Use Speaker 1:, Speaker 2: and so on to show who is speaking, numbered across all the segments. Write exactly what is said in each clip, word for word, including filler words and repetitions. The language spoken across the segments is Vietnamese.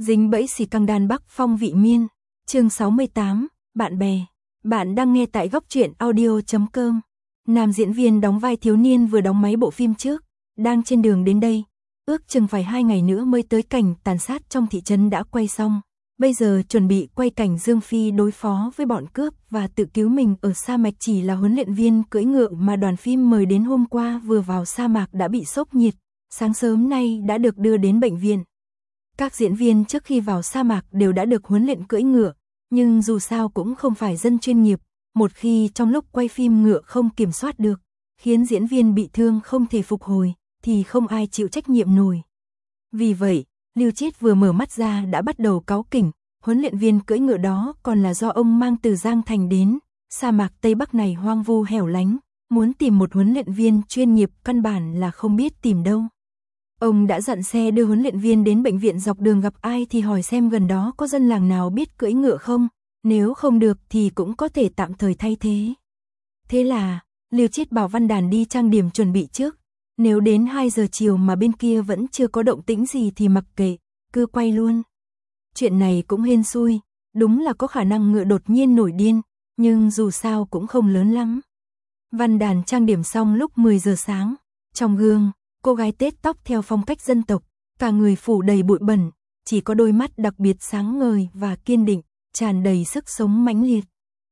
Speaker 1: Dính bẫy xì căng đan Bắc Phong Vị Miên, chương sáu mươi tám, bạn bè. Bạn đang nghe tại góc truyện audio chấm com. Nam diễn viên đóng vai thiếu niên vừa đóng mấy bộ phim trước, đang trên đường đến đây. Ước chừng phải hai ngày nữa mới tới cảnh tàn sát trong thị trấn đã quay xong. Bây giờ chuẩn bị quay cảnh Dương Phi đối phó với bọn cướp và tự cứu mình ở sa mạc. Chỉ là huấn luyện viên cưỡi ngựa mà đoàn phim mời đến hôm qua vừa vào sa mạc đã bị sốc nhiệt, sáng sớm nay đã được đưa đến bệnh viện. Các diễn viên trước khi vào sa mạc đều đã được huấn luyện cưỡi ngựa, nhưng dù sao cũng không phải dân chuyên nghiệp, một khi trong lúc quay phim ngựa không kiểm soát được, khiến diễn viên bị thương không thể phục hồi, thì không ai chịu trách nhiệm nổi. Vì vậy, Lưu Chiết vừa mở mắt ra đã bắt đầu cáu kỉnh, huấn luyện viên cưỡi ngựa đó còn là do ông mang từ Giang Thành đến, sa mạc Tây Bắc này hoang vu hẻo lánh, muốn tìm một huấn luyện viên chuyên nghiệp căn bản là không biết tìm đâu. Ông đã dặn xe đưa huấn luyện viên đến bệnh viện, dọc đường gặp ai thì hỏi xem gần đó có dân làng nào biết cưỡi ngựa không, nếu không được thì cũng có thể tạm thời thay thế. Thế là, Lưu Chiết bảo Văn Đàn đi trang điểm chuẩn bị trước, nếu đến hai giờ chiều mà bên kia vẫn chưa có động tĩnh gì thì mặc kệ, cứ quay luôn. Chuyện này cũng hên xui, đúng là có khả năng ngựa đột nhiên nổi điên, nhưng dù sao cũng không lớn lắm. Văn Đàn trang điểm xong lúc mười giờ sáng, trong gương, cô gái tết tóc theo phong cách dân tộc, cả người phủ đầy bụi bẩn, chỉ có đôi mắt đặc biệt sáng ngời và kiên định, tràn đầy sức sống mãnh liệt.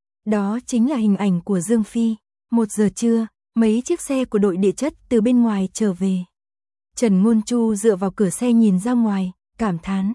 Speaker 1: Đó chính là hình ảnh của Dương Phi. Một giờ trưa, mấy chiếc xe của đội địa chất từ bên ngoài trở về. Trần Ngôn Chu dựa vào cửa xe nhìn ra ngoài, cảm thán.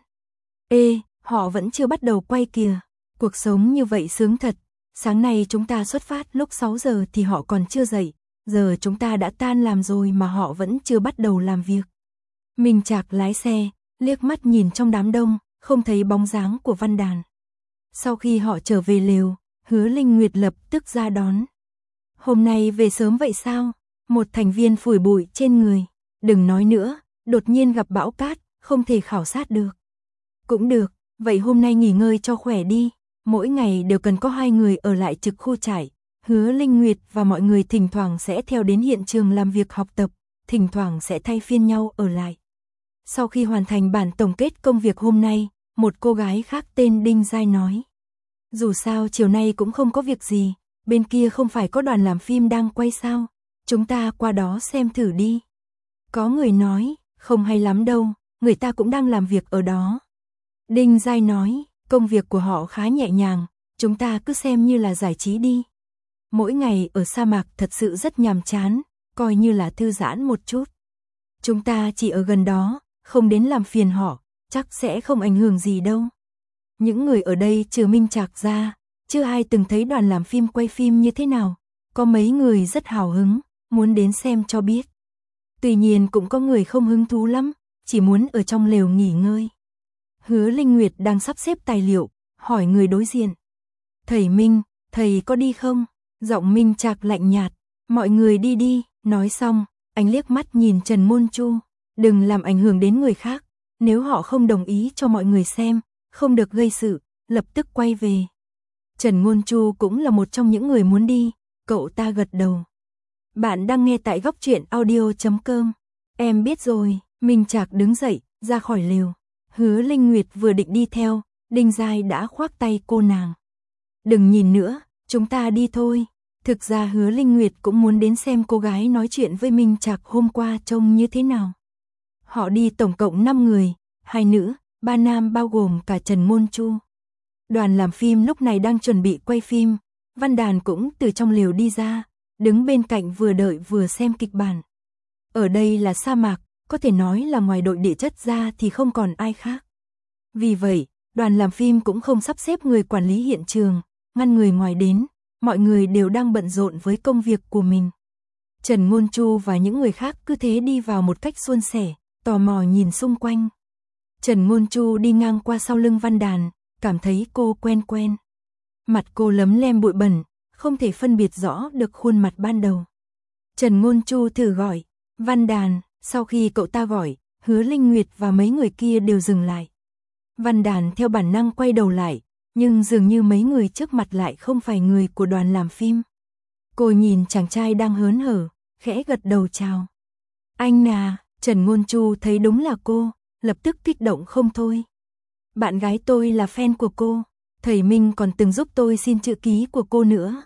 Speaker 1: Ê, họ vẫn chưa bắt đầu quay kìa, cuộc sống như vậy sướng thật. Sáng nay chúng ta xuất phát lúc sáu giờ thì họ còn chưa dậy, giờ chúng ta đã tan làm rồi mà họ vẫn chưa bắt đầu làm việc. Minh Trạc lái xe, liếc mắt nhìn trong đám đông, không thấy bóng dáng của Văn Đàn. Sau khi họ trở về lều, Hứa Linh Nguyệt lập tức ra đón. Hôm nay về sớm vậy sao? Một thành viên phủi bụi trên người. Đừng nói nữa, đột nhiên gặp bão cát, không thể khảo sát được. Cũng được, vậy hôm nay nghỉ ngơi cho khỏe đi. Mỗi ngày đều cần có hai người ở lại trực khu trại. Hứa Linh Nguyệt và mọi người thỉnh thoảng sẽ theo đến hiện trường làm việc học tập, thỉnh thoảng sẽ thay phiên nhau ở lại. Sau khi hoàn thành bản tổng kết công việc hôm nay, một cô gái khác tên Đinh Giai nói. Dù sao chiều nay cũng không có việc gì, bên kia không phải có đoàn làm phim đang quay sao, chúng ta qua đó xem thử đi. Có người nói, không hay lắm đâu, người ta cũng đang làm việc ở đó. Đinh Giai nói, công việc của họ khá nhẹ nhàng, chúng ta cứ xem như là giải trí đi. Mỗi ngày ở sa mạc thật sự rất nhàm chán, coi như là thư giãn một chút. Chúng ta chỉ ở gần đó, không đến làm phiền họ, chắc sẽ không ảnh hưởng gì đâu. Những người ở đây trừ Minh Trạc ra, chưa ai từng thấy đoàn làm phim quay phim như thế nào. Có mấy người rất hào hứng, muốn đến xem cho biết. Tuy nhiên cũng có người không hứng thú lắm, chỉ muốn ở trong lều nghỉ ngơi. Hứa Linh Nguyệt đang sắp xếp tài liệu, hỏi người đối diện. Thầy Minh, thầy có đi không? Giọng Minh Trạc lạnh nhạt, mọi người đi đi. Nói xong, anh liếc mắt nhìn Trần Ngôn Chu. Đừng làm ảnh hưởng đến người khác, nếu họ không đồng ý cho mọi người xem, không được gây sự, lập tức quay về. Trần Ngôn Chu cũng là một trong những người muốn đi, cậu ta gật đầu. Bạn đang nghe tại góc truyện audio chấm com. Em biết rồi. Minh Trạc đứng dậy, ra khỏi lều. Hứa Linh Nguyệt vừa định đi theo, Đinh Giai đã khoác tay cô nàng. Đừng nhìn nữa, chúng ta đi thôi. Thực ra Hứa Linh Nguyệt cũng muốn đến xem cô gái nói chuyện với Minh Trạc hôm qua trông như thế nào. Họ đi tổng cộng năm người, hai nữ, ba nam bao gồm cả Trần Ngôn Chu. Đoàn làm phim lúc này đang chuẩn bị quay phim, Văn Đàn cũng từ trong lều đi ra, đứng bên cạnh vừa đợi vừa xem kịch bản. Ở đây là sa mạc, có thể nói là ngoài đội địa chất ra thì không còn ai khác. Vì vậy, đoàn làm phim cũng không sắp xếp người quản lý hiện trường, ngăn người ngoài đến, mọi người đều đang bận rộn với công việc của mình. Trần Ngôn Chu và những người khác cứ thế đi vào một cách suôn sẻ, tò mò nhìn xung quanh. Trần Ngôn Chu đi ngang qua sau lưng Văn Đàn, cảm thấy cô quen quen. Mặt cô lấm lem bụi bẩn, không thể phân biệt rõ được khuôn mặt ban đầu. Trần Ngôn Chu thử gọi, Văn Đàn, sau khi cậu ta gọi, Hứa Linh Nguyệt và mấy người kia đều dừng lại. Văn Đàn theo bản năng quay đầu lại, nhưng dường như mấy người trước mặt lại không phải người của đoàn làm phim. Cô nhìn chàng trai đang hớn hở, khẽ gật đầu chào. Anh à, Trần Ngôn Chu thấy đúng là cô, lập tức kích động không thôi. Bạn gái tôi là fan của cô. Thầy Minh còn từng giúp tôi xin chữ ký của cô nữa.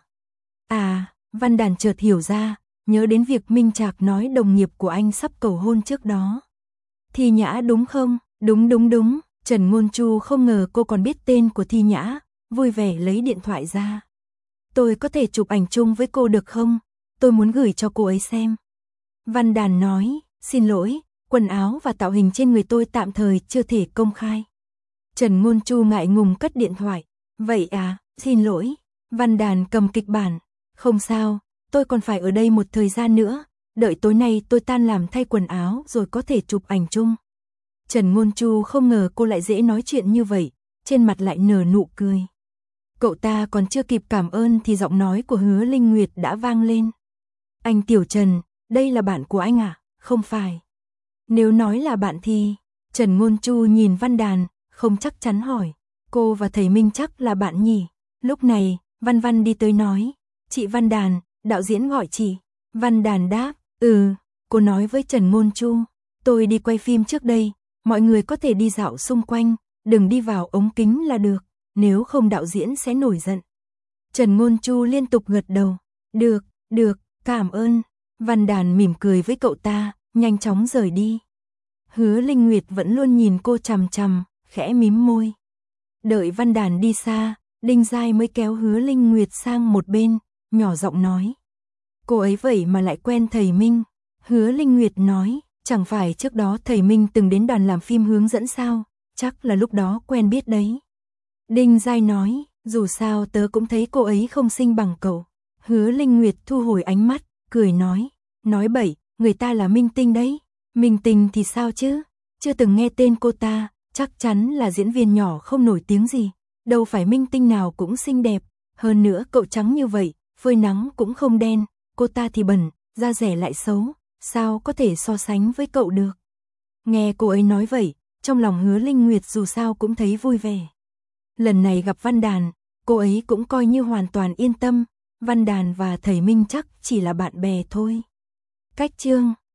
Speaker 1: À, Văn Đàn chợt hiểu ra, nhớ đến việc Minh Trạc nói đồng nghiệp của anh sắp cầu hôn trước đó. Thi Nhã đúng không? Đúng đúng đúng. Trần Ngôn Chu không ngờ cô còn biết tên của Thi Nhã, vui vẻ lấy điện thoại ra. Tôi có thể chụp ảnh chung với cô được không? Tôi muốn gửi cho cô ấy xem. Văn Đàn nói, xin lỗi, quần áo và tạo hình trên người tôi tạm thời chưa thể công khai. Trần Ngôn Chu ngại ngùng cất điện thoại. Vậy à, xin lỗi. Văn Đàn cầm kịch bản. Không sao, tôi còn phải ở đây một thời gian nữa, đợi tối nay tôi tan làm thay quần áo rồi có thể chụp ảnh chung. Trần Ngôn Chu không ngờ cô lại dễ nói chuyện như vậy, trên mặt lại nở nụ cười. Cậu ta còn chưa kịp cảm ơn thì giọng nói của Hứa Linh Nguyệt đã vang lên. Anh Tiểu Trần, đây là bạn của anh à? Không phải. Nếu nói là bạn thì... Trần Ngôn Chu nhìn Văn Đàn, không chắc chắn hỏi. Cô và thầy Minh chắc là bạn nhỉ? Lúc này, Văn Văn đi tới nói. Chị Văn Đàn, đạo diễn gọi chị. Văn Đàn đáp, ừ, cô nói với Trần Ngôn Chu. Tôi đi quay phim trước đây, mọi người có thể đi dạo xung quanh, đừng đi vào ống kính là được, nếu không đạo diễn sẽ nổi giận. Trần Ngôn Chu liên tục gật đầu. Được, được, cảm ơn. Văn Đàn mỉm cười với cậu ta, nhanh chóng rời đi. Hứa Linh Nguyệt vẫn luôn nhìn cô chằm chằm, khẽ mím môi. Đợi Văn Đàn đi xa, Đinh Giai mới kéo Hứa Linh Nguyệt sang một bên, nhỏ giọng nói. Cô ấy vậy mà lại quen thầy Minh. Hứa Linh Nguyệt nói, chẳng phải trước đó thầy Minh từng đến đoàn làm phim hướng dẫn sao, chắc là lúc đó quen biết đấy. Đinh Giai nói, dù sao tớ cũng thấy cô ấy không xinh bằng cậu. Hứa Linh Nguyệt thu hồi ánh mắt, cười nói, nói bậy, người ta là minh tinh đấy. Minh tinh thì sao chứ, chưa từng nghe tên cô ta, chắc chắn là diễn viên nhỏ không nổi tiếng gì. Đâu phải minh tinh nào cũng xinh đẹp, hơn nữa cậu trắng như vậy, phơi nắng cũng không đen, cô ta thì bẩn, da rẻ lại xấu, sao có thể so sánh với cậu được. Nghe cô ấy nói vậy, trong lòng Hứa Linh Nguyệt dù sao cũng thấy vui vẻ. Lần này gặp Văn Đàn, cô ấy cũng coi như hoàn toàn yên tâm, Văn Đàn và thầy Minh chắc chỉ là bạn bè thôi. Cách chương